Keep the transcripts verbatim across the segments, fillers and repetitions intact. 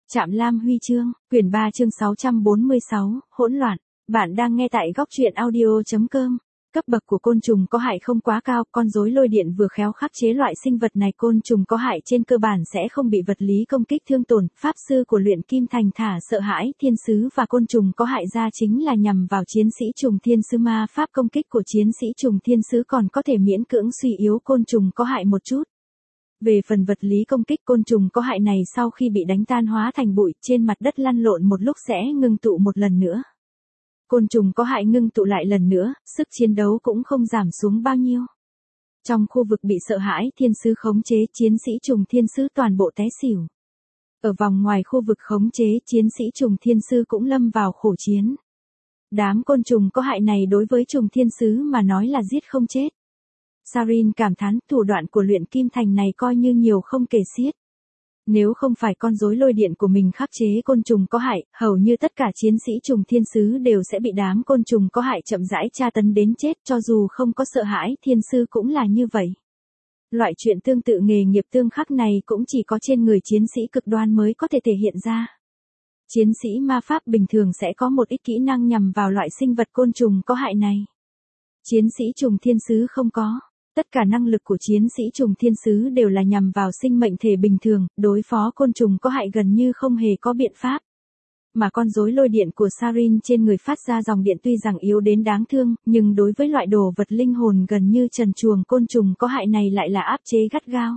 Trạm Lam Huy chương, quyển ba chương sáu trăm bốn mươi sáu, hỗn loạn. Bạn đang nghe tại góc truyện audio chấm com. Cấp bậc của côn trùng có hại không quá cao, con rối lôi điện vừa khéo khắc chế loại sinh vật này. Côn trùng có hại trên cơ bản sẽ không bị vật lý công kích thương tổn. Pháp sư của luyện kim thành thả sợ hãi thiên sứ và côn trùng có hại ra chính là nhằm vào chiến sĩ trùng thiên sứ. Ma pháp công kích của chiến sĩ trùng thiên sứ còn có thể miễn cưỡng suy yếu côn trùng có hại một chút. Về phần vật lý công kích, côn trùng có hại này sau khi bị đánh tan hóa thành bụi trên mặt đất lăn lộn một lúc sẽ ngưng tụ một lần nữa. Côn trùng có hại ngưng tụ lại lần nữa, sức chiến đấu cũng không giảm xuống bao nhiêu. Trong khu vực bị sợ hãi thiên sứ khống chế, chiến sĩ trùng thiên sứ toàn bộ té xỉu. Ở vòng ngoài khu vực khống chế, chiến sĩ trùng thiên sứ cũng lâm vào khổ chiến. Đám côn trùng có hại này đối với trùng thiên sứ mà nói là giết không chết. Sarin cảm thán, thủ đoạn của luyện kim thành này coi như nhiều không kể xiết. Nếu không phải con rối lôi điện của mình khắc chế côn trùng có hại, hầu như tất cả chiến sĩ trùng thiên sứ đều sẽ bị đám côn trùng có hại chậm rãi tra tấn đến chết, cho dù không có sợ hãi thiên sư cũng là như vậy. Loại chuyện tương tự nghề nghiệp tương khắc này cũng chỉ có trên người chiến sĩ cực đoan mới có thể thể hiện ra. Chiến sĩ ma pháp bình thường sẽ có một ít kỹ năng nhằm vào loại sinh vật côn trùng có hại này. Chiến sĩ trùng thiên sứ không có. Tất cả năng lực của chiến sĩ trùng thiên sứ đều là nhằm vào sinh mệnh thể bình thường, đối phó côn trùng có hại gần như không hề có biện pháp. Mà con rối lôi điện của Sarin trên người phát ra dòng điện tuy rằng yếu đến đáng thương, nhưng đối với loại đồ vật linh hồn gần như trần truồng côn trùng có hại này lại là áp chế gắt gao.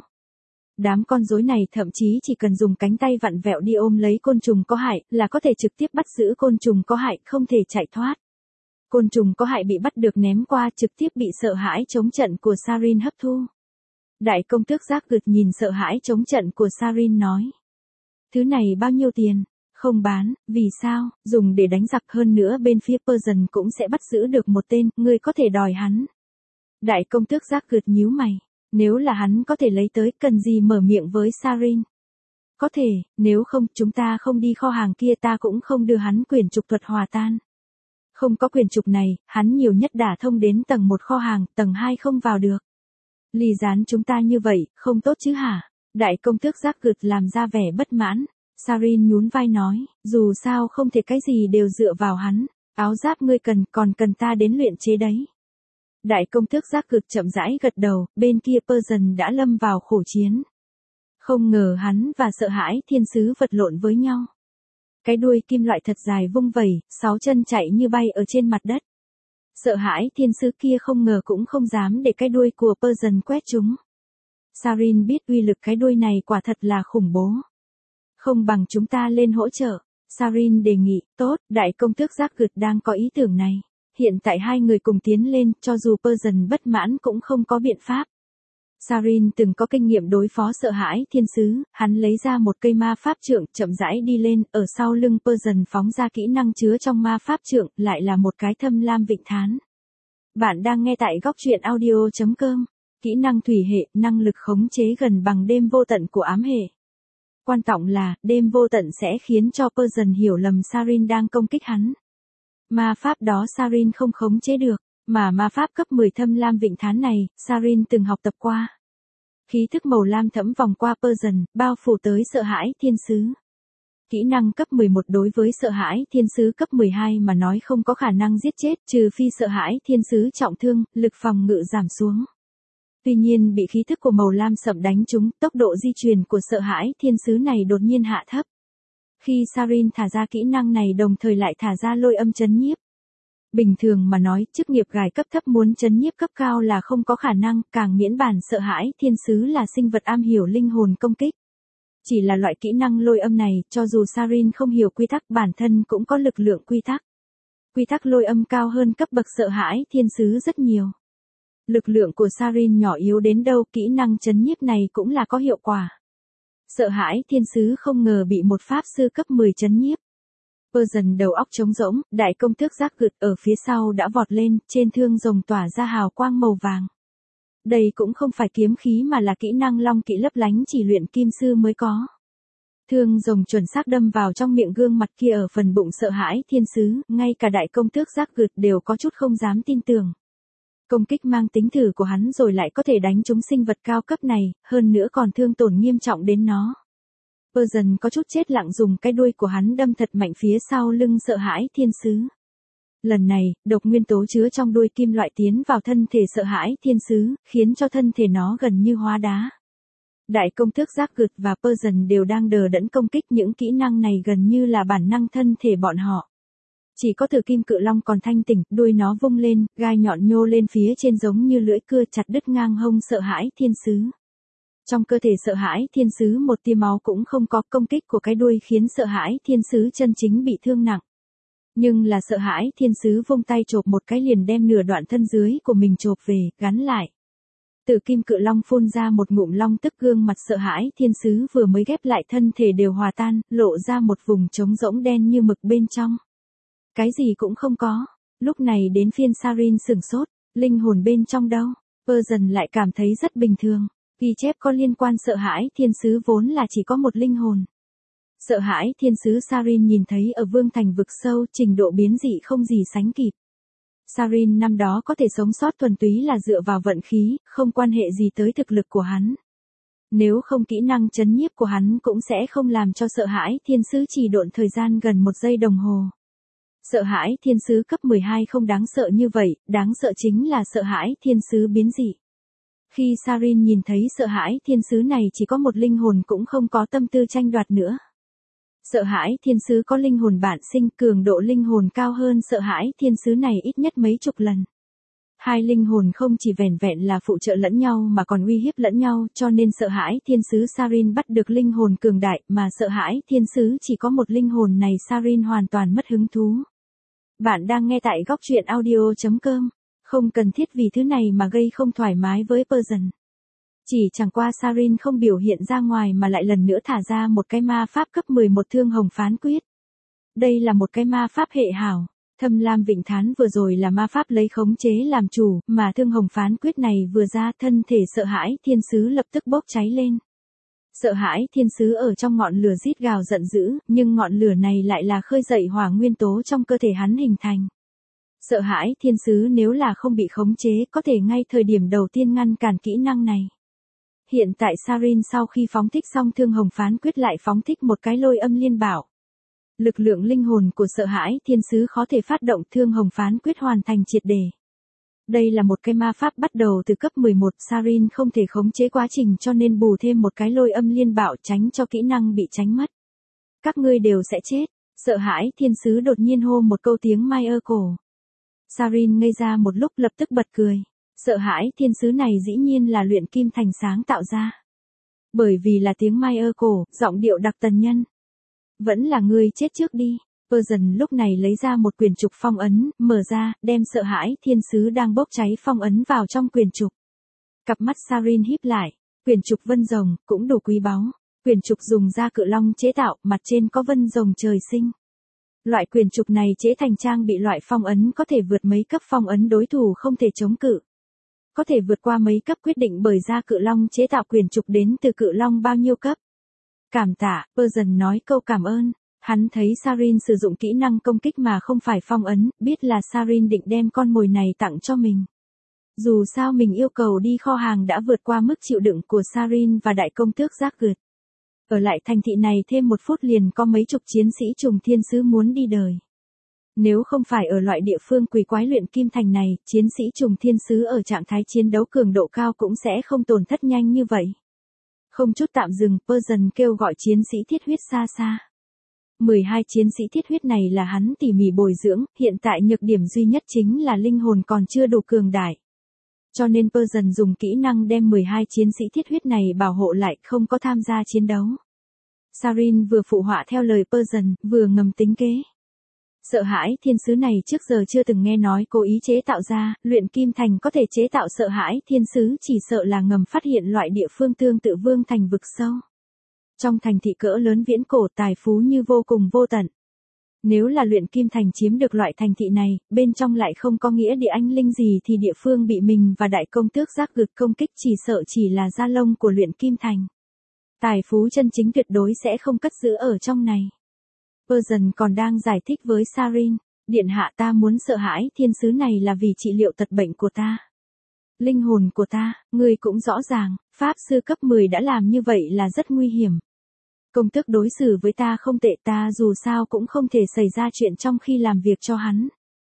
Đám con rối này thậm chí chỉ cần dùng cánh tay vặn vẹo đi ôm lấy côn trùng có hại là có thể trực tiếp bắt giữ côn trùng có hại, không thể chạy thoát. Côn trùng có hại bị bắt được ném qua trực tiếp bị sợ hãi chống trận của Sarin hấp thu. Đại công tước giác gật nhìn sợ hãi chống trận của Sarin nói. Thứ này bao nhiêu tiền? Không bán, vì sao? Dùng để đánh giặc, hơn nữa bên phía Persian cũng sẽ bắt giữ được một tên, ngươi có thể đòi hắn. Đại công tước giác gật nhíu mày. Nếu là hắn có thể lấy tới, cần gì mở miệng với Sarin? Có thể, nếu không chúng ta không đi kho hàng kia, ta cũng không đưa hắn quyển trục thuật hòa tan. Không có quyền trục này, hắn nhiều nhất đả thông đến tầng một kho hàng, tầng hai không vào được. Ly gián chúng ta như vậy, không tốt chứ hả? Đại công tước giác gật làm ra vẻ bất mãn. Sarin nhún vai nói, dù sao không thể cái gì đều dựa vào hắn. Áo giáp ngươi cần, còn cần ta đến luyện chế đấy. Đại công tước giác gật chậm rãi gật đầu, bên kia Persian đã lâm vào khổ chiến. Không ngờ hắn và sợ hãi thiên sứ vật lộn với nhau. Cái đuôi kim loại thật dài vung vẩy, sáu chân chạy như bay ở trên mặt đất. Sợ hãi thiên sứ kia không ngờ cũng không dám để cái đuôi của Persian quét chúng. Sarin biết uy lực cái đuôi này quả thật là khủng bố. Không bằng chúng ta lên hỗ trợ. Sarin đề nghị, tốt, đại công tước giác gật đang có ý tưởng này. Hiện tại hai người cùng tiến lên, cho dù Persian bất mãn cũng không có biện pháp. Sarin từng có kinh nghiệm đối phó sợ hãi thiên sứ, hắn lấy ra một cây ma pháp trượng, chậm rãi đi lên, ở sau lưng Persian phóng ra kỹ năng chứa trong ma pháp trượng, lại là một cái thâm lam vịnh thán. Bạn đang nghe tại góc truyện audio chấm com. Kỹ năng thủy hệ, năng lực khống chế gần bằng đêm vô tận của ám hệ. Quan trọng là, đêm vô tận sẽ khiến cho Persian hiểu lầm Sarin đang công kích hắn. Ma pháp đó Sarin không khống chế được. Mà ma pháp cấp mười thâm lam vịnh thán này, Sarin từng học tập qua. Khí thức màu lam thẫm vòng qua Persian, bao phủ tới sợ hãi thiên sứ. Kỹ năng cấp mười một đối với sợ hãi thiên sứ cấp mười hai mà nói không có khả năng giết chết, trừ phi sợ hãi thiên sứ trọng thương, lực phòng ngự giảm xuống. Tuy nhiên bị khí thức của màu lam sậm đánh trúng, tốc độ di chuyển của sợ hãi thiên sứ này đột nhiên hạ thấp. Khi Sarin thả ra kỹ năng này đồng thời lại thả ra lôi âm chấn nhiếp. Bình thường mà nói, chức nghiệp gài cấp thấp muốn chấn nhiếp cấp cao là không có khả năng, càng miễn bản sợ hãi thiên sứ là sinh vật am hiểu linh hồn công kích. Chỉ là loại kỹ năng lôi âm này, cho dù Sarin không hiểu quy tắc bản thân cũng có lực lượng quy tắc. Quy tắc lôi âm cao hơn cấp bậc sợ hãi thiên sứ rất nhiều. Lực lượng của Sarin nhỏ yếu đến đâu, kỹ năng chấn nhiếp này cũng là có hiệu quả. Sợ hãi thiên sứ không ngờ bị một pháp sư cấp mười chấn nhiếp. Persian đầu óc trống rỗng, đại công tước giác gật ở phía sau đã vọt lên, trên thương rồng tỏa ra hào quang màu vàng. Đây cũng không phải kiếm khí mà là kỹ năng long kỵ lấp lánh chỉ luyện kim sư mới có. Thương rồng chuẩn xác đâm vào trong miệng gương mặt kia ở phần bụng sợ hãi thiên sứ, ngay cả đại công tước giác gật đều có chút không dám tin tưởng. Công kích mang tính thử của hắn rồi lại có thể đánh trúng sinh vật cao cấp này, hơn nữa còn thương tổn nghiêm trọng đến nó. Persian có chút chết lặng dùng cái đuôi của hắn đâm thật mạnh phía sau lưng Sợ Hãi Thiên Sứ. Lần này, độc nguyên tố chứa trong đuôi kim loại tiến vào thân thể Sợ Hãi Thiên Sứ, khiến cho thân thể nó gần như hóa đá. Đại công tước Giác Gượt và Persian đều đang đờ đẫn công kích, những kỹ năng này gần như là bản năng thân thể bọn họ. Chỉ có Tử Kim Cự Long còn thanh tỉnh, đuôi nó vung lên, gai nhọn nhô lên phía trên giống như lưỡi cưa chặt đứt ngang hông Sợ Hãi Thiên Sứ. Trong cơ thể Sợ Hãi Thiên Sứ một tia máu cũng không có, công kích của cái đuôi khiến Sợ Hãi Thiên Sứ chân chính bị thương nặng. Nhưng là Sợ Hãi Thiên Sứ vung tay chộp một cái liền đem nửa đoạn thân dưới của mình chộp về, gắn lại. Tử Kim Cự Long phun ra một ngụm long tức, gương mặt Sợ Hãi Thiên Sứ vừa mới ghép lại thân thể đều hòa tan, lộ ra một vùng trống rỗng đen như mực bên trong. Cái gì cũng không có. Lúc này đến phiên Sarin sửng sốt, linh hồn bên trong đâu? Persian lại cảm thấy rất bình thường. Ghi chép có liên quan Sợ Hãi Thiên Sứ vốn là chỉ có một linh hồn. Sợ Hãi Thiên Sứ Sarin nhìn thấy ở Vương Thành vực sâu, trình độ biến dị không gì sánh kịp. Sarin năm đó có thể sống sót thuần túy là dựa vào vận khí, không quan hệ gì tới thực lực của hắn. Nếu không kỹ năng chấn nhiếp của hắn cũng sẽ không làm cho Sợ Hãi Thiên Sứ chỉ độn thời gian gần một giây đồng hồ. Sợ Hãi Thiên Sứ cấp mười hai không đáng sợ như vậy, đáng sợ chính là Sợ Hãi Thiên Sứ biến dị. Khi Sarin nhìn thấy Sợ Hãi Thiên Sứ này chỉ có một linh hồn cũng không có tâm tư tranh đoạt nữa. Sợ Hãi Thiên Sứ có linh hồn bản sinh, cường độ linh hồn cao hơn Sợ Hãi Thiên Sứ này ít nhất mấy chục lần. Hai linh hồn không chỉ vẻn vẹn là phụ trợ lẫn nhau mà còn uy hiếp lẫn nhau, cho nên Sợ Hãi Thiên Sứ Sarin bắt được linh hồn cường đại, mà Sợ Hãi Thiên Sứ chỉ có một linh hồn này Sarin hoàn toàn mất hứng thú. Bạn đang nghe tại góc truyện audio chấm com. Không cần thiết vì thứ này mà gây không thoải mái với Persian. Chỉ chẳng qua Sarin không biểu hiện ra ngoài mà lại lần nữa thả ra một cái ma pháp cấp mười một Thương Hồng Phán Quyết. Đây là một cái ma pháp hệ hảo. Thâm Lam Vịnh Thán vừa rồi là ma pháp lấy khống chế làm chủ, mà Thương Hồng Phán Quyết này vừa ra, thân thể Sợ Hãi Thiên Sứ lập tức bốc cháy lên. Sợ Hãi Thiên Sứ ở trong ngọn lửa rít gào giận dữ, nhưng ngọn lửa này lại là khơi dậy hỏa nguyên tố trong cơ thể hắn hình thành. Sợ Hãi Thiên Sứ nếu là không bị khống chế có thể ngay thời điểm đầu tiên ngăn cản kỹ năng này. Hiện tại Sarin sau khi phóng thích xong Thương Hồng Phán Quyết lại phóng thích một cái Lôi Âm Liên Bảo. Lực lượng linh hồn của Sợ Hãi Thiên Sứ khó thể phát động Thương Hồng Phán Quyết hoàn thành triệt để. Đây là một cái ma pháp bắt đầu từ cấp mười một, Sarin không thể khống chế quá trình cho nên bù thêm một cái Lôi Âm Liên Bảo tránh cho kỹ năng bị tránh mất. Các ngươi đều sẽ chết. Sợ Hãi Thiên Sứ đột nhiên hô một câu tiếng mai ơ cổ. Sarin ngây ra một lúc lập tức bật cười. Sợ Hãi Thiên Sứ này dĩ nhiên là luyện kim thành sáng tạo ra. Bởi vì là tiếng mai ơ cổ, giọng điệu đặc tần nhân. Vẫn là ngươi chết trước đi. Persian lúc này lấy ra một quyển trục phong ấn, mở ra, đem Sợ Hãi Thiên Sứ đang bốc cháy phong ấn vào trong quyển trục. Cặp mắt Sarin híp lại, quyển trục vân rồng, cũng đủ quý báu. Quyển trục dùng da cự long chế tạo, mặt trên có vân rồng trời sinh. Loại quyển trục này chế thành trang bị loại phong ấn có thể vượt mấy cấp phong ấn đối thủ không thể chống cự. Có thể vượt qua mấy cấp quyết định bởi da cự long chế tạo quyển trục đến từ cự long bao nhiêu cấp. Cảm tạ, Persian nói câu cảm ơn. Hắn thấy Sarin sử dụng kỹ năng công kích mà không phải phong ấn, biết là Sarin định đem con mồi này tặng cho mình. Dù sao mình yêu cầu đi kho hàng đã vượt qua mức chịu đựng của Sarin và đại công tước Giác Gượt. Ở lại thành thị này thêm một phút liền có mấy chục chiến sĩ trùng thiên sứ muốn đi đời. Nếu không phải ở loại địa phương quỷ quái luyện kim thành này, chiến sĩ trùng thiên sứ ở trạng thái chiến đấu cường độ cao cũng sẽ không tổn thất nhanh như vậy. Không chút tạm dừng, Persian kêu gọi chiến sĩ thiết huyết xa xa. mười hai chiến sĩ thiết huyết này là hắn tỉ mỉ bồi dưỡng, hiện tại nhược điểm duy nhất chính là linh hồn còn chưa đủ cường đại. Cho nên Persian dùng kỹ năng đem mười hai chiến sĩ thiết huyết này bảo hộ lại, không có tham gia chiến đấu. Sarin vừa phụ họa theo lời Persian, vừa ngầm tính kế. Sợ Hãi Thiên Sứ này trước giờ chưa từng nghe nói cố ý chế tạo ra, luyện kim thành có thể chế tạo Sợ Hãi Thiên Sứ, chỉ sợ là ngầm phát hiện loại địa phương tương tự Vương Thành vực sâu. Trong thành thị cỡ lớn viễn cổ tài phú như vô cùng vô tận. Nếu là luyện kim thành chiếm được loại thành thị này, bên trong lại không có nghĩa địa anh linh gì thì địa phương bị mình và đại công tước Giác Gượt công kích chỉ sợ chỉ là da lông của luyện kim thành. Tài phú chân chính tuyệt đối sẽ không cất giữ ở trong này. Persian còn đang giải thích với Sarin, điện hạ ta muốn Sợ Hãi Thiên Sứ này là vì trị liệu tật bệnh của ta. Linh hồn của ta, ngươi cũng rõ ràng, pháp sư cấp mười đã làm như vậy là rất nguy hiểm. Công tước đối xử với ta không tệ, ta dù sao cũng không thể xảy ra chuyện trong khi làm việc cho hắn.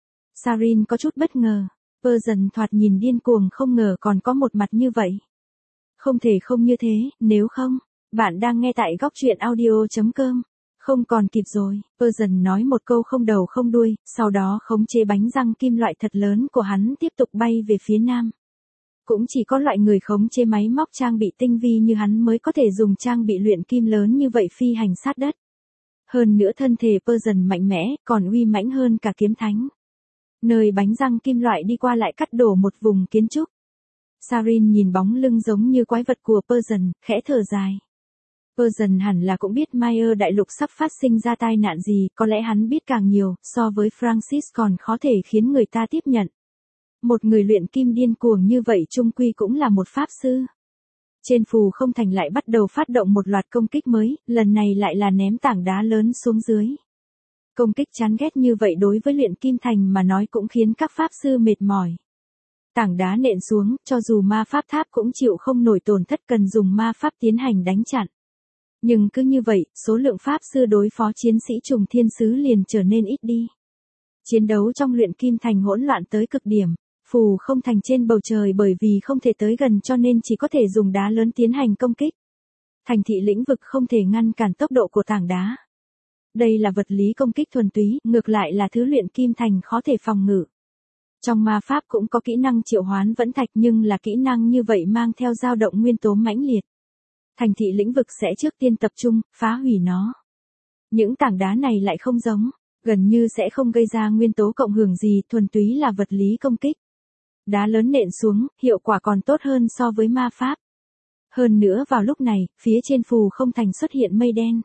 Sarin có chút bất ngờ. Persian thoạt nhìn điên cuồng, không ngờ còn có một mặt như vậy. Không thể không như thế, nếu không, bạn đang nghe tại góc truyện audio.com. Không còn kịp rồi, Persian nói một câu không đầu không đuôi, sau đó khống chế bánh răng kim loại thật lớn của hắn tiếp tục bay về phía nam. Cũng chỉ có loại người khống chế máy móc trang bị tinh vi như hắn mới có thể dùng trang bị luyện kim lớn như vậy phi hành sát đất. Hơn nữa thân thể Persian mạnh mẽ, còn uy mãnh hơn cả kiếm thánh. Nơi bánh răng kim loại đi qua lại cắt đổ một vùng kiến trúc. Sarin nhìn bóng lưng giống như quái vật của Persian, khẽ thở dài. Persian hẳn là cũng biết Mayer đại lục sắp phát sinh ra tai nạn gì, có lẽ hắn biết càng nhiều, so với Francis còn khó thể khiến người ta tiếp nhận. Một người luyện kim điên cuồng như vậy chung quy cũng là một pháp sư. Trên phù không thành lại bắt đầu phát động một loạt công kích mới, lần này lại là ném tảng đá lớn xuống dưới. Công kích chán ghét như vậy đối với luyện kim thành mà nói cũng khiến các pháp sư mệt mỏi. Tảng đá nện xuống, cho dù ma pháp tháp cũng chịu không nổi tổn thất, cần dùng ma pháp tiến hành đánh chặn. Nhưng cứ như vậy, số lượng pháp sư đối phó chiến sĩ trùng thiên sứ liền trở nên ít đi. Chiến đấu trong luyện kim thành hỗn loạn tới cực điểm. Phù không thành trên bầu trời bởi vì không thể tới gần cho nên chỉ có thể dùng đá lớn tiến hành công kích. Thành thị lĩnh vực không thể ngăn cản tốc độ của tảng đá. Đây là vật lý công kích thuần túy, ngược lại là thứ luyện kim thành khó thể phòng ngự. Trong ma pháp cũng có kỹ năng triệu hoán vẫn thạch, nhưng là kỹ năng như vậy mang theo dao động nguyên tố mãnh liệt. Thành thị lĩnh vực sẽ trước tiên tập trung, phá hủy nó. Những tảng đá này lại không giống, gần như sẽ không gây ra nguyên tố cộng hưởng gì, thuần túy là vật lý công kích. Đá lớn nện xuống, hiệu quả còn tốt hơn so với ma pháp. Hơn nữa vào lúc này, phía trên phù không thành xuất hiện mây đen.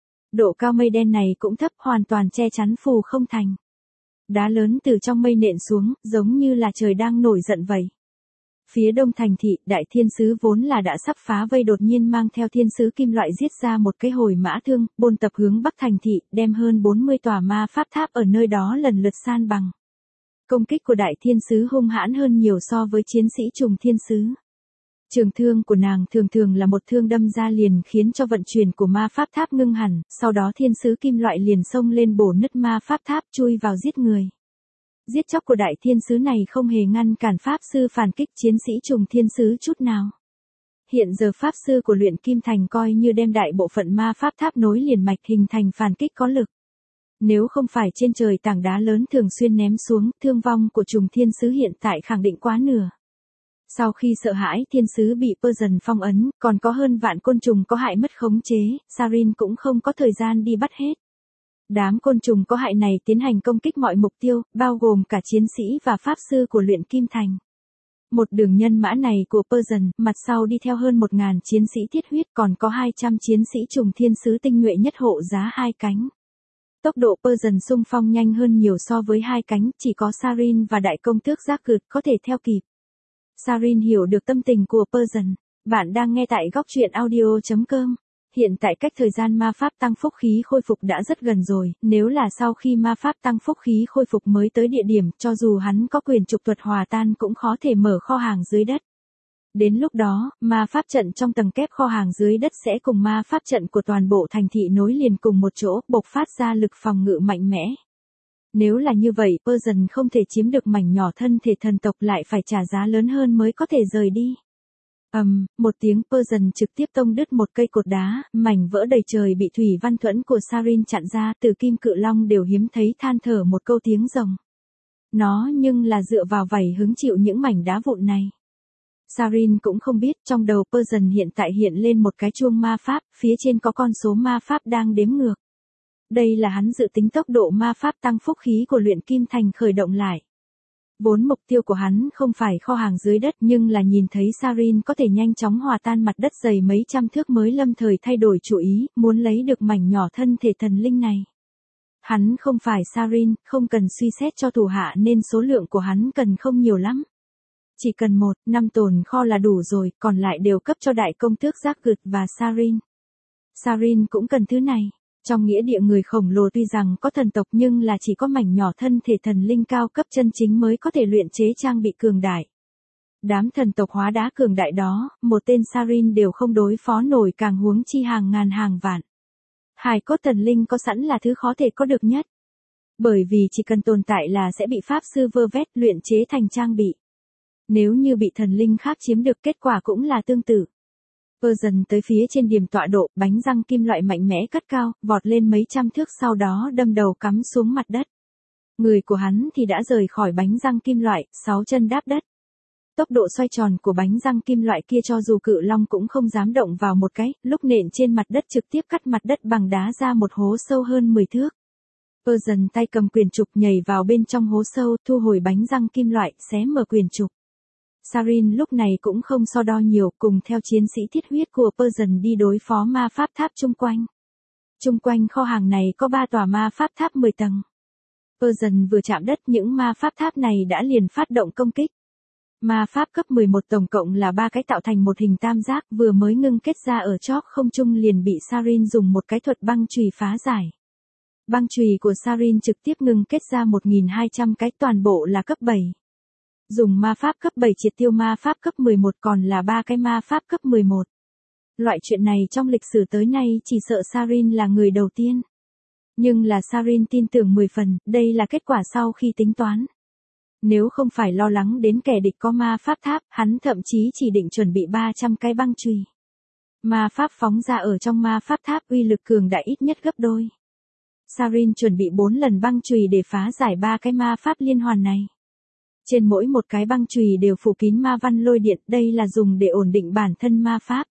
Độ cao mây đen này cũng thấp, hoàn toàn che chắn phù không thành. Đá lớn từ trong mây nện xuống, giống như là trời đang nổi giận vậy. Phía đông thành thị, đại thiên sứ vốn là đã sắp phá vây đột nhiên mang theo thiên sứ kim loại giết ra một cái hồi mã thương, bôn tập hướng bắc thành thị, đem hơn bốn mươi tòa ma pháp tháp ở nơi đó lần lượt san bằng. Công kích của đại thiên sứ hung hãn hơn nhiều so với chiến sĩ trùng thiên sứ. Trường thương của nàng thường thường là một thương đâm ra liền khiến cho vận chuyển của ma pháp tháp ngưng hẳn, sau đó thiên sứ kim loại liền xông lên bổ nứt ma pháp tháp chui vào giết người. Giết chóc của đại thiên sứ này không hề ngăn cản pháp sư phản kích chiến sĩ trùng thiên sứ chút nào. Hiện giờ pháp sư của luyện kim thành coi như đem đại bộ phận ma pháp tháp nối liền mạch hình thành phản kích có lực. Nếu không phải trên trời tảng đá lớn thường xuyên ném xuống, thương vong của trùng thiên sứ hiện tại khẳng định quá nửa. Sau khi sợ hãi thiên sứ bị Persian phong ấn, còn có hơn vạn côn trùng có hại mất khống chế, Sarin cũng không có thời gian đi bắt hết. Đám côn trùng có hại này tiến hành công kích mọi mục tiêu, bao gồm cả chiến sĩ và pháp sư của luyện kim thành. Một đường nhân mã này của Persian, mặt sau đi theo hơn một nghìn chiến sĩ thiết huyết, còn có hai trăm chiến sĩ trùng thiên sứ tinh nhuệ nhất hộ giá hai cánh. Tốc độ Persian xung phong nhanh hơn nhiều so với hai cánh, chỉ có Sarin và đại công tước Giác Cượt có thể theo kịp. Sarin hiểu được tâm tình của Persian. Bạn đang nghe tại góc truyện audio.com. Hiện tại cách thời gian ma pháp tăng phúc khí khôi phục đã rất gần rồi, nếu là sau khi ma pháp tăng phúc khí khôi phục mới tới địa điểm, cho dù hắn có quyền trục thuật hòa tan cũng khó thể mở kho hàng dưới đất. Đến lúc đó, ma pháp trận trong tầng kép kho hàng dưới đất sẽ cùng ma pháp trận của toàn bộ thành thị nối liền cùng một chỗ, bộc phát ra lực phòng ngự mạnh mẽ. Nếu là như vậy, Persian không thể chiếm được mảnh nhỏ thân thể thần tộc, lại phải trả giá lớn hơn mới có thể rời đi. ầm, um, một tiếng, Persian trực tiếp tông đứt một cây cột đá, mảnh vỡ đầy trời bị thủy văn thuẫn của Sarin chặn ra, từ kim cự long đều hiếm thấy than thở một câu tiếng rồng. Nó nhưng là dựa vào vảy hứng chịu những mảnh đá vụn này. Sarin cũng không biết, trong đầu Persian hiện tại hiện lên một cái chuông ma pháp, phía trên có con số ma pháp đang đếm ngược. Đây là hắn dự tính tốc độ ma pháp tăng phúc khí của luyện kim thành khởi động lại. Vốn mục tiêu của hắn không phải kho hàng dưới đất, nhưng là nhìn thấy Sarin có thể nhanh chóng hòa tan mặt đất dày mấy trăm thước mới lâm thời thay đổi chủ ý, muốn lấy được mảnh nhỏ thân thể thần linh này. Hắn không phải Sarin, không cần suy xét cho thủ hạ nên số lượng của hắn cần không nhiều lắm. Chỉ cần một, năm tồn kho là đủ rồi, còn lại đều cấp cho đại công tước Giác Cượt và Sarin. Sarin cũng cần thứ này. Trong nghĩa địa người khổng lồ tuy rằng có thần tộc nhưng là chỉ có mảnh nhỏ thân thể thần linh cao cấp chân chính mới có thể luyện chế trang bị cường đại. Đám thần tộc hóa đá cường đại đó, một tên Sarin đều không đối phó nổi, càng huống chi hàng ngàn hàng vạn. Hài cốt thần linh có sẵn là thứ khó thể có được nhất. Bởi vì chỉ cần tồn tại là sẽ bị pháp sư vơ vét luyện chế thành trang bị. Nếu như bị thần linh khác chiếm được kết quả cũng là tương tự. Vơ dần tới phía trên điểm tọa độ, bánh răng kim loại mạnh mẽ cất cao, vọt lên mấy trăm thước sau đó đâm đầu cắm xuống mặt đất. Người của hắn thì đã rời khỏi bánh răng kim loại, sáu chân đáp đất. Tốc độ xoay tròn của bánh răng kim loại kia cho dù cự long cũng không dám động vào một cái, lúc nện trên mặt đất trực tiếp cắt mặt đất bằng đá ra một hố sâu hơn mười thước. Vơ dần tay cầm quyền trục nhảy vào bên trong hố sâu, thu hồi bánh răng kim loại, xé mở quyền trục. Sarin lúc này cũng không so đo nhiều, cùng theo chiến sĩ thiết huyết của Persian đi đối phó ma pháp tháp chung quanh. Chung quanh kho hàng này có ba tòa ma pháp tháp mười tầng. Persian vừa chạm đất những ma pháp tháp này đã liền phát động công kích. Ma pháp cấp mười một tổng cộng là ba cái tạo thành một hình tam giác vừa mới ngưng kết ra ở chóp không trung liền bị Sarin dùng một cái thuật băng chùy phá giải. Băng chùy của Sarin trực tiếp ngưng kết ra một nghìn hai trăm cái toàn bộ là cấp bảy. Dùng ma pháp cấp bảy triệt tiêu ma pháp cấp mười một còn là ba cái ma pháp cấp mười một. Loại chuyện này trong lịch sử tới nay chỉ sợ Sarin là người đầu tiên. Nhưng là Sarin tin tưởng mười phần, đây là kết quả sau khi tính toán. Nếu không phải lo lắng đến kẻ địch có ma pháp tháp, hắn thậm chí chỉ định chuẩn bị ba trăm cái băng chùy. Ma pháp phóng ra ở trong ma pháp tháp uy lực cường đại ít nhất gấp đôi. Sarin chuẩn bị bốn lần băng chùy để phá giải ba cái ma pháp liên hoàn này. Trên mỗi một cái băng chùy đều phủ kín ma văn lôi điện, đây là dùng để ổn định bản thân ma pháp.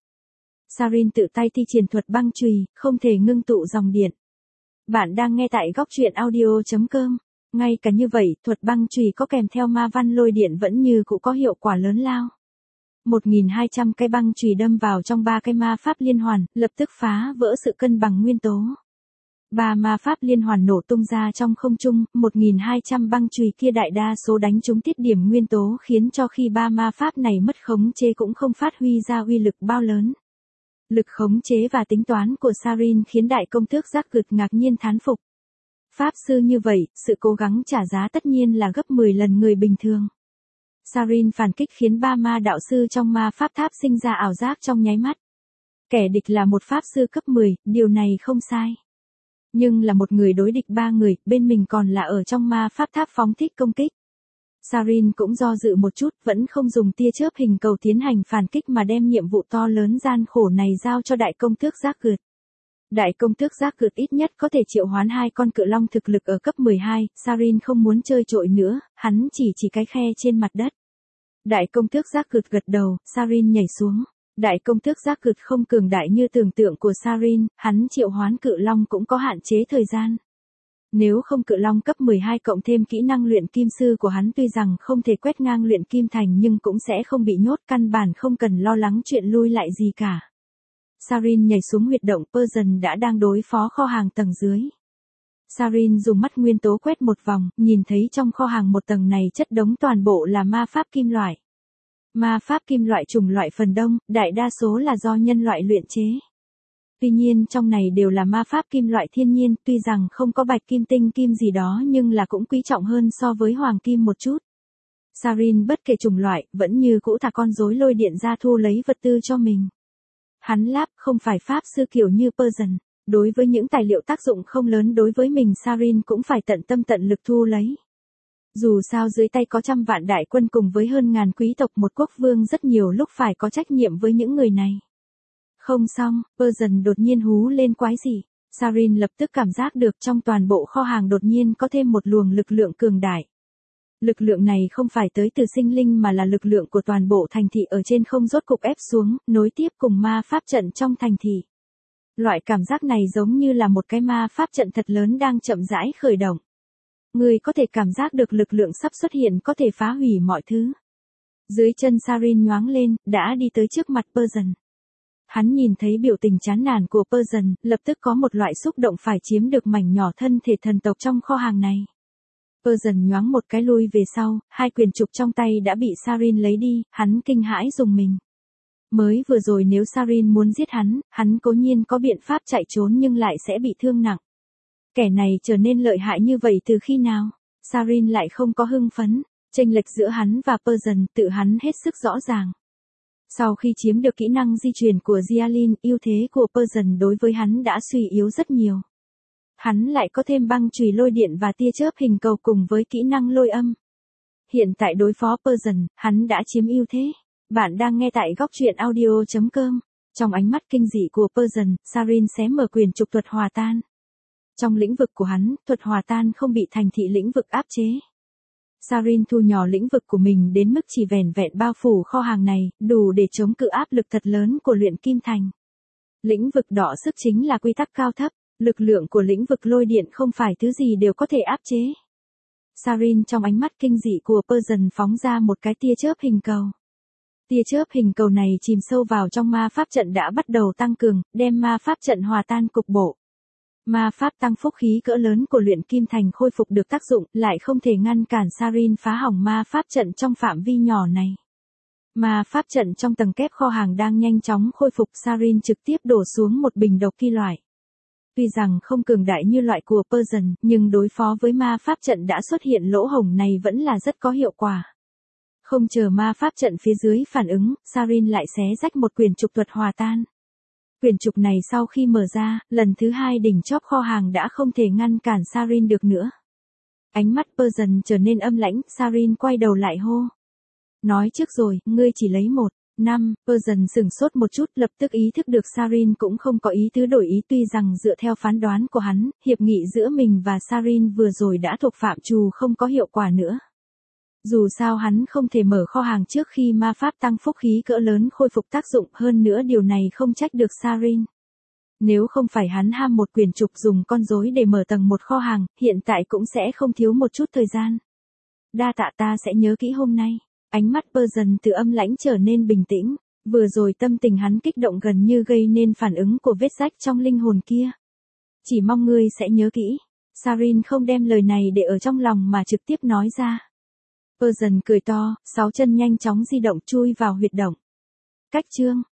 Sarin tự tay thi triển thuật băng chùy, không thể ngưng tụ dòng điện. Bạn đang nghe tại góc truyện audio chấm com. Ngay cả như vậy, thuật băng chùy có kèm theo ma văn lôi điện vẫn như cũ có hiệu quả lớn lao. một nghìn hai trăm cái băng chùy đâm vào trong ba cái ma pháp liên hoàn, lập tức phá vỡ sự cân bằng nguyên tố. Ba ma pháp liên hoàn nổ tung ra trong không trung, một nghìn hai trăm băng chùy kia đại đa số đánh trúng tiết điểm nguyên tố khiến cho khi ba ma pháp này mất khống chế cũng không phát huy ra uy lực bao lớn. Lực khống chế và tính toán của Sarin khiến đại công tước giác cực ngạc nhiên thán phục. Pháp sư như vậy, sự cố gắng trả giá tất nhiên là gấp mười lần người bình thường. Sarin phản kích khiến ba ma đạo sư trong ma pháp tháp sinh ra ảo giác trong nháy mắt. Kẻ địch là một pháp sư cấp mười, điều này không sai. Nhưng là một người đối địch ba người, bên mình còn là ở trong ma pháp tháp phóng thích công kích. Sarin cũng do dự một chút, vẫn không dùng tia chớp hình cầu tiến hành phản kích mà đem nhiệm vụ to lớn gian khổ này giao cho đại công tước giác cượt. Đại công tước giác cượt ít nhất có thể triệu hoán hai con cự long thực lực ở cấp mười hai, Sarin không muốn chơi trội nữa, hắn chỉ chỉ cái khe trên mặt đất. Đại công tước giác cượt gật đầu, Sarin nhảy xuống. Đại công tước giác cượt không cường đại như tưởng tượng của Sarin, hắn triệu hoán cự long cũng có hạn chế thời gian. Nếu không cự long cấp mười hai cộng thêm kỹ năng luyện kim sư của hắn tuy rằng không thể quét ngang luyện kim thành nhưng cũng sẽ không bị nhốt, căn bản không cần lo lắng chuyện lui lại gì cả. Sarin nhảy xuống huyệt động, Persian đã đang đối phó kho hàng tầng dưới. Sarin dùng mắt nguyên tố quét một vòng, nhìn thấy trong kho hàng một tầng này chất đống toàn bộ là ma pháp kim loại. Ma pháp kim loại chủng loại phần đông, đại đa số là do nhân loại luyện chế. Tuy nhiên trong này đều là ma pháp kim loại thiên nhiên, tuy rằng không có bạch kim tinh kim gì đó nhưng là cũng quý trọng hơn so với hoàng kim một chút. Sarin bất kể chủng loại, vẫn như cũ thả con rối lôi điện ra thu lấy vật tư cho mình. Hắn láp không phải pháp sư kiểu như Persian. Đối với những tài liệu tác dụng không lớn đối với mình Sarin cũng phải tận tâm tận lực thu lấy. Dù sao dưới tay có trăm vạn đại quân cùng với hơn ngàn quý tộc một quốc vương rất nhiều lúc phải có trách nhiệm với những người này. Không xong, Persian đột nhiên hú lên quái gì. Sarin lập tức cảm giác được trong toàn bộ kho hàng đột nhiên có thêm một luồng lực lượng cường đại. Lực lượng này không phải tới từ sinh linh mà là lực lượng của toàn bộ thành thị ở trên không rốt cục ép xuống, nối tiếp cùng ma pháp trận trong thành thị. Loại cảm giác này giống như là một cái ma pháp trận thật lớn đang chậm rãi khởi động. Người có thể cảm giác được lực lượng sắp xuất hiện có thể phá hủy mọi thứ. Dưới chân Sarin nhoáng lên, đã đi tới trước mặt Persian. Hắn nhìn thấy biểu tình chán nản của Persian, lập tức có một loại xúc động phải chiếm được mảnh nhỏ thân thể thần tộc trong kho hàng này. Persian nhoáng một cái lui về sau, hai quyền trục trong tay đã bị Sarin lấy đi, hắn kinh hãi dùng mình. Mới vừa rồi nếu Sarin muốn giết hắn, hắn cố nhiên có biện pháp chạy trốn nhưng lại sẽ bị thương nặng. Kẻ này trở nên lợi hại như vậy từ khi nào? Sarin lại không có hưng phấn, chênh lệch giữa hắn và Persian tự hắn hết sức rõ ràng. Sau khi chiếm được kỹ năng di chuyển của Jialin, ưu thế của Persian đối với hắn đã suy yếu rất nhiều. Hắn lại có thêm băng chùy lôi điện và tia chớp hình cầu cùng với kỹ năng lôi âm. Hiện tại đối phó Persian, hắn đã chiếm ưu thế. Bạn đang nghe tại góc truyện audio chấm com. Trong ánh mắt kinh dị của Persian, Sarin xé mở quyền trục thuật hòa tan. Trong lĩnh vực của hắn, thuật hòa tan không bị thành thị lĩnh vực áp chế. Sarin thu nhỏ lĩnh vực của mình đến mức chỉ vẻn vẹn bao phủ kho hàng này, đủ để chống cự áp lực thật lớn của luyện kim thành. Lĩnh vực đọ sức chính là quy tắc cao thấp, lực lượng của lĩnh vực lôi điện không phải thứ gì đều có thể áp chế. Sarin trong ánh mắt kinh dị của Persian phóng ra một cái tia chớp hình cầu. Tia chớp hình cầu này chìm sâu vào trong ma pháp trận đã bắt đầu tăng cường, đem ma pháp trận hòa tan cục bộ. Ma pháp tăng phúc khí cỡ lớn của luyện kim thành khôi phục được tác dụng, lại không thể ngăn cản Sarin phá hỏng ma pháp trận trong phạm vi nhỏ này. Ma pháp trận trong tầng kép kho hàng đang nhanh chóng khôi phục, Sarin trực tiếp đổ xuống một bình độc kim loại. Tuy rằng không cường đại như loại của Persian, nhưng đối phó với ma pháp trận đã xuất hiện lỗ hổng này vẫn là rất có hiệu quả. Không chờ ma pháp trận phía dưới phản ứng, Sarin lại xé rách một quyền trục thuật hòa tan. Quyền trục này sau khi mở ra, lần thứ hai đỉnh chóp kho hàng đã không thể ngăn cản Sarin được nữa. Ánh mắt Persian trở nên âm lãnh, Sarin quay đầu lại hô. Nói trước rồi, ngươi chỉ lấy một. Năm, Persian sửng sốt một chút, lập tức ý thức được Sarin cũng không có ý tứ đổi ý, tuy rằng dựa theo phán đoán của hắn, hiệp nghị giữa mình và Sarin vừa rồi đã thuộc phạm trù không có hiệu quả nữa. Dù sao hắn không thể mở kho hàng trước khi ma pháp tăng phúc khí cỡ lớn khôi phục tác dụng, hơn nữa điều này không trách được Sarin. Nếu không phải hắn ham một quyền trục dùng con rối để mở tầng một kho hàng, hiện tại cũng sẽ không thiếu một chút thời gian. Đa tạ, ta sẽ nhớ kỹ hôm nay. Ánh mắt Persian từ âm lãnh trở nên bình tĩnh, vừa rồi tâm tình hắn kích động gần như gây nên phản ứng của vết rách trong linh hồn kia. Chỉ mong ngươi sẽ nhớ kỹ. Sarin không đem lời này để ở trong lòng mà trực tiếp nói ra. Persian cười to, sáu chân nhanh chóng di động chui vào huyệt động. Cách chương